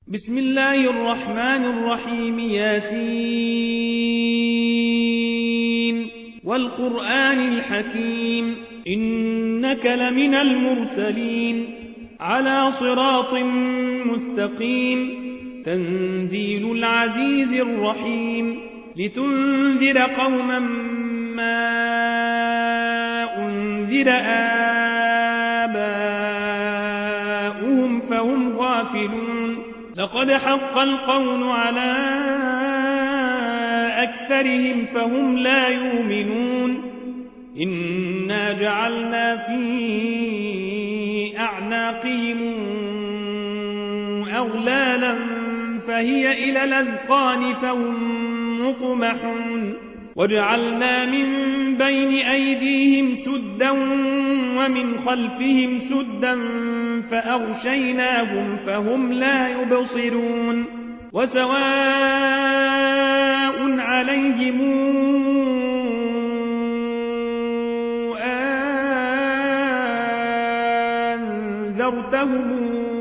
بسم الله الرحمن الرحيم ياسين والقرآن الحكيم إنك لمن المرسلين على صراط مستقيم تنزيل العزيز الرحيم لتنذر قوما ما أنذر آباؤهم فهم غافلون لقد حق القول على أكثرهم فهم لا يؤمنون إنا جعلنا في أعناقهم أغلالا فهي إلى الأذقان فهم مقمحون وجعلنا من بين أيديهم سدا ومن خلفهم سدا فأغشيناهم فهم لا يبصرون وسواء عليهم أنذرتهم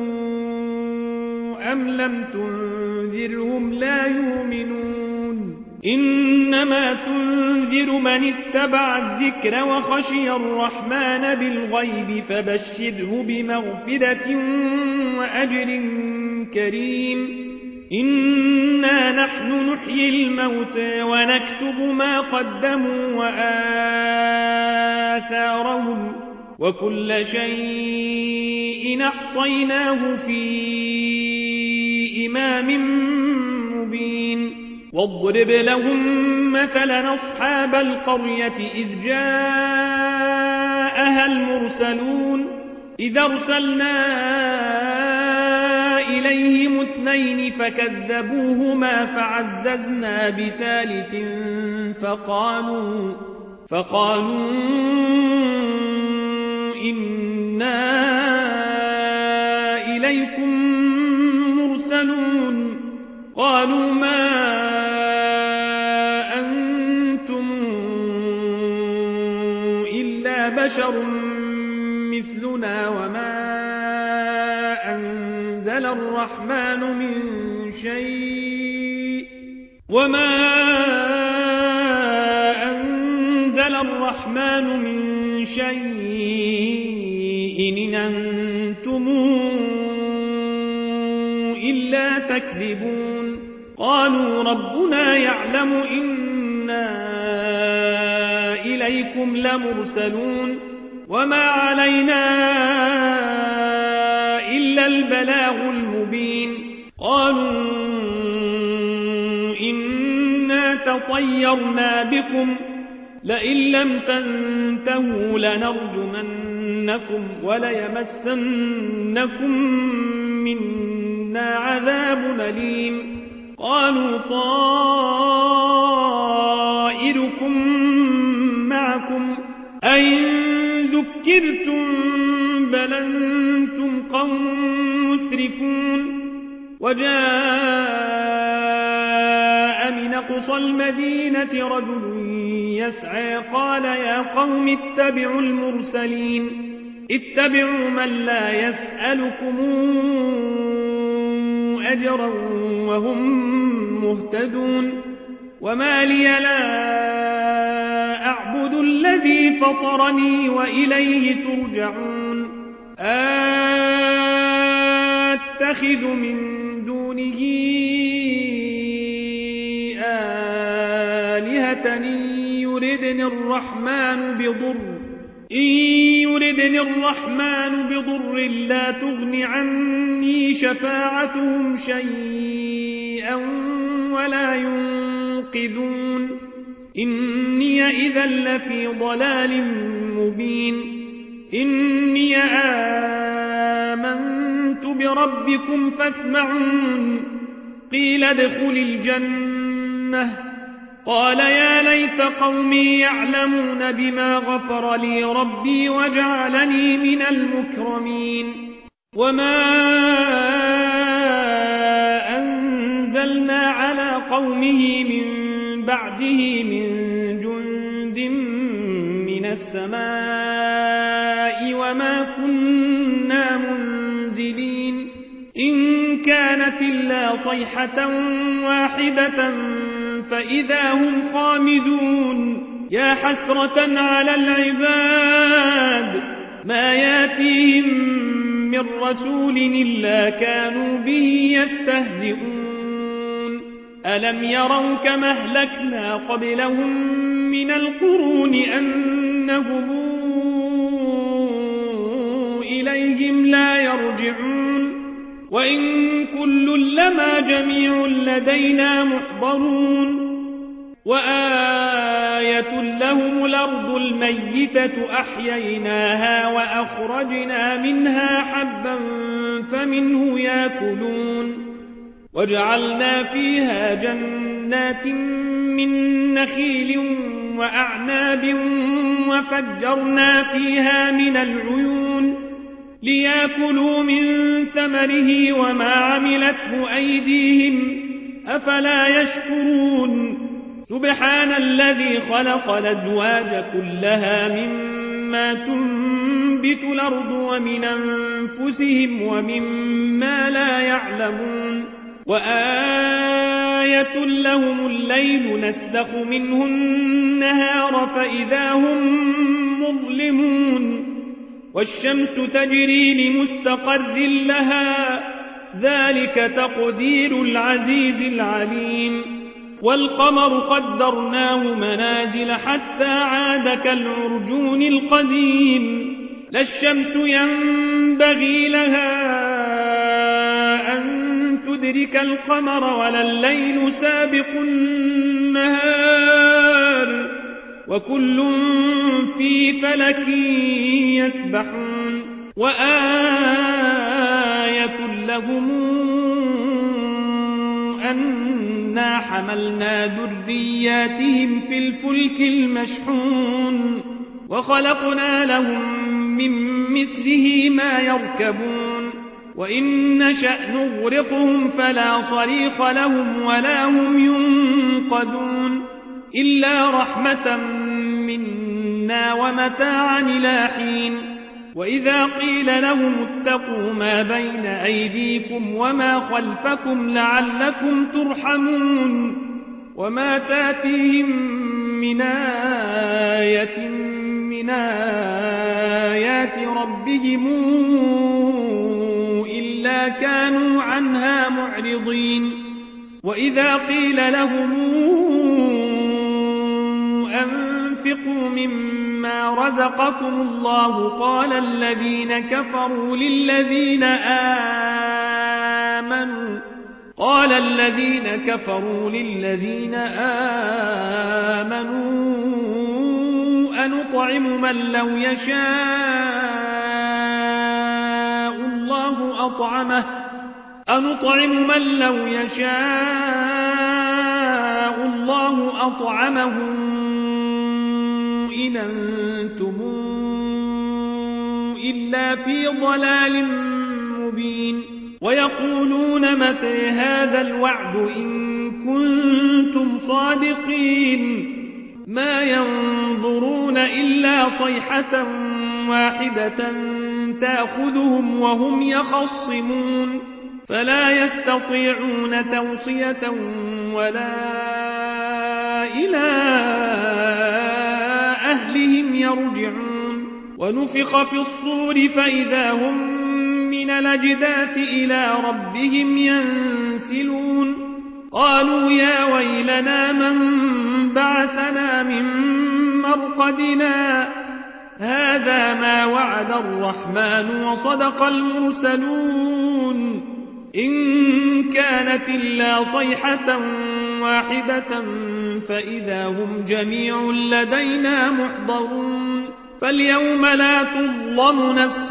أم لم تنذرهم لا يؤمنون إنما تنذر من اتبع الذكر وخشي الرحمن بالغيب فبشره بمغفرة وأجر كريم إنا نحن نحيي الموتى ونكتب ما قدموا وآثارهم وكل شيء أحصيناه في إمام مبين واضرب لهم مثلا أصحاب القرية إذ جاءها المرسلون إذ أرسلنا إليهم اثنين فكذبوهما فعززنا بثالث فقالوا إنا إليكم مرسلون قالوا ما أنتم إلا بشر مثلنا أنزل الرحمن من شيء إن أنتم إلا تكذبون قالوا ربنا يعلم إنا إليكم لمرسلون وما علينا إلا البلاغ المبين قالوا إنا تطيرنا بكم لئن لم تنتهوا لنرجمنكم وليمسنكم منا عذاب أليم قالوا طائركم معكم أئن ذكرتم بل أنتم قوم مسرفون وجاء من أقصى المدينة رجل يسعى قال يا قوم اتبعوا المرسلين اتبعوا من لا يسألكم أجرا وهم مهتدون وما لي لا أعبد الذي فطرني وإليه ترجعون أتخذ من دونه آلهة إن يردني الرحمن بضر لا تغن عني شفاعتهم شيئا ولا ينقذون إني إذا لفي ضلال مبين إني آمنت بربكم فاسمعون قيل ادخل الجنة قال يا ليت قومي يعلمون بما غفر لي ربي وجعلني من المكرمين وما أنزلنا على قومه من بعده من جند من السماء وما كنا منزلين إن كانت يأتي الله صيحة واحدة فإذا هم خامدون يا حسرة على العباد ما ياتيهم من رسول إلا كانوا به يستهزئون ألم يروا كما أهلكنا قبلهم من القرون أنهم إليهم لا يرجعون وإن كل لما جميع لدينا محضرون وآية لهم الأرض الميتة أحييناها وأخرجنا منها حبا فمنه يأكلون وجعلنا فيها جنات من نخيل وأعناب وفجرنا فيها من العيون ليأكلوا من ثمره وما عملته أيديهم أفلا يشكرون سبحان الذي خلق الأزواج كلها مما تنبت الأرض ومن أنفسهم ومما لا يعلمون وآية لهم الليل نسلخ منه النهار فإذا هم مظلمون والشمس تجري لمستقر لها ذلك تقدير العزيز العليم والقمر قدرناه منازل حتى عاد كالعرجون القديم لا الشمس ينبغي لها أن تدرك القمر ولا الليل سابق النهار وكل في فلك يسبحون وآية لهم أنا حملنا ذرياتهم في الفلك المشحون وخلقنا لهم من مثله ما يركبون وإن نشأ نغرقهم فلا صريخ لهم ولا هم ينقذون إلا رحمة منا ومتاعا إلى حين وإذا قيل لهم اتقوا ما بين أيديكم وما خلفكم لعلكم ترحمون وما تاتيهم من آية من آيات ربهم إلا كانوا عنها معرضين وإذا قيل لهم أنفقوا مما رزقكم الله قال الذين كفروا للذين آمنوا أنطعم من لو يشاء الله أطعمه إن أنتم إلا في ضلال مبين ويقولون متى هذا الوعد إن كنتم صادقين ما ينظرون إلا صيحة واحدة تأخذهم وهم يخصمون فلا يستطيعون توصية ولا إلى أهلهم يرجعون ونفخ في الصور فإذا هم من الأجداث إلى ربهم ينسلون قالوا يا ويلنا من بعثنا من مرقدنا هذا ما وعد الرحمن وصدق المرسلون إن كانت إلا صيحة واحدة فإذا هم جميع لدينا محضرون فاليوم لا تظلم نفس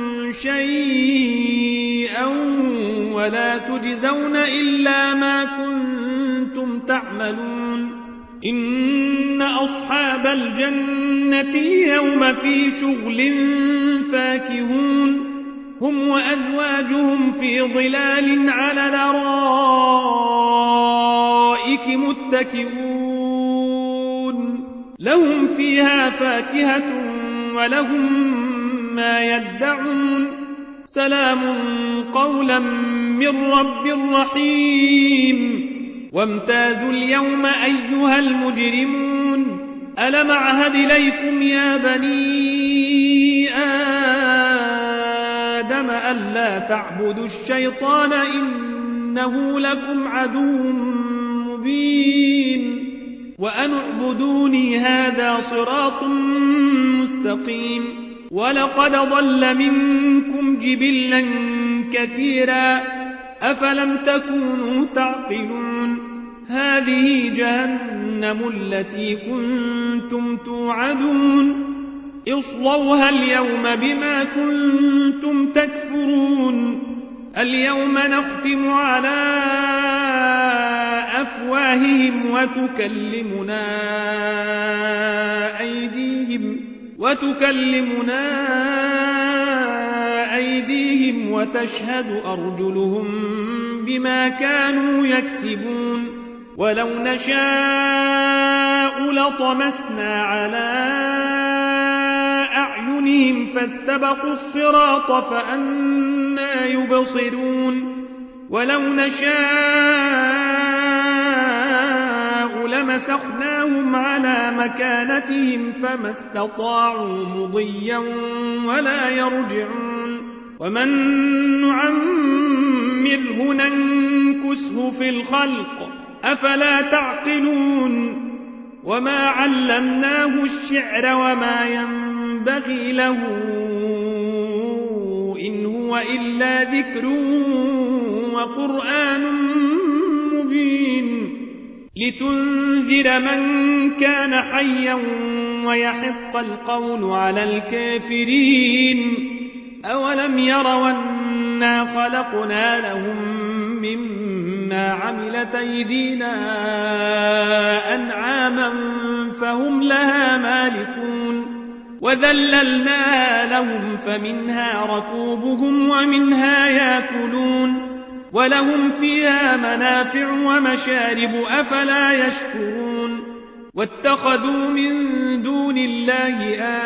شيئا ولا تجزون إلا ما كنتم تعملون إن أصحاب الجنة يوم في شغل فاكهون هم وأزواجهم في ظلال على الأرائك متكئون لهم فيها فاكهة ولهم ما يدعون سلام قولا من رب رحيم وامتازوا اليوم أيها المجرمون ألم أعهد إليكم يا بني آدم ألا تعبدوا الشيطان إنه لكم عدو مبين وأن اعبدوني هذا صراط مستقيم ولقد ضل منكم جبلا كثيرا أفلم تكونوا تعقلون هذه جهنم التي كنتم توعدون اصلوها اليوم بما كنتم تكفرون اليوم نختم على أفواههم وتكلمنا أيديهم وتشهد أرجلهم بما كانوا يكسبون ولو نشاء لطمسنا على أعينهم فاستبقوا الصراط فأنى يبصرون ولو نشاء لمسخناهم على مكانتهم فما استطاعوا مضيا ولا يرجعون ومن نعمره ننكسه في الخلق أفلا تعقلون وما علمناه الشعر وما ينبغي له إن هو إلا ذكر وقرآن مبين لتنذر من كان حيا ويحق القول على الكافرين أولم يروا أنا خلقنا لهم مما عملت أيدينا أنعاما فهم لها مالكون وذللناها لهم فمنها ركوبهم ومنها يأكلون ولهم فيها منافع ومشارب أفلا يشكرون واتخذوا من دون الله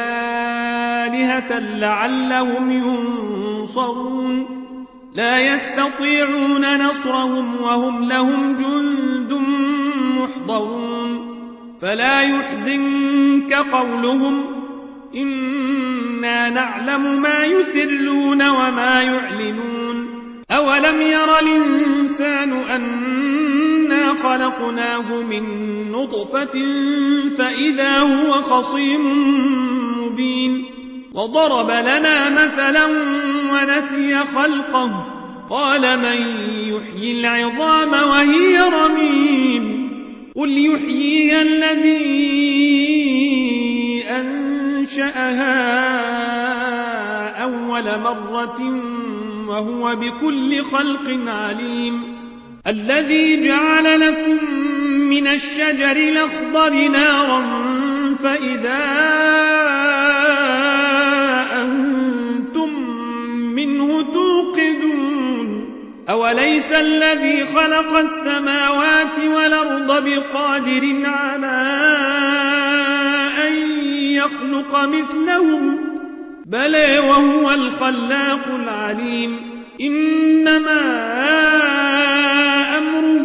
آلهة لعلهم ينصرون لا يستطيعون نصرهم وهم لهم جند محضرون فلا يحزنك قولهم إنا نعلم ما يسرون وما يعلنون أولم ير الإنسان أنا خلقناه من نطفة فإذا هو خصيم مبين وضرب لنا مثلا ونسي خلقه قال من يحيي العظام وهي رميم قل يحييها الذي أنشأها أول مرة وهو بكل خلق عليم الذي جعل لكم من الشجر الأخضر نارا فإذا أنتم منه توقدون أوليس الذي خلق السماوات والأرض بقادر على أن يخلق مثلهم بلى وهو الخلاق العليم إنما أمره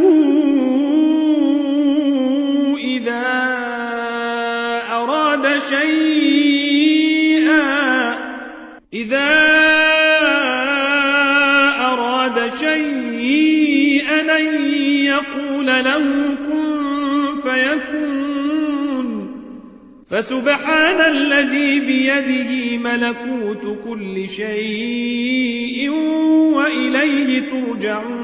إذا أراد شيئا أن يقول له كن فيكون فسبحان الذي بيده ملكوت كل شيء وإليه ترجعون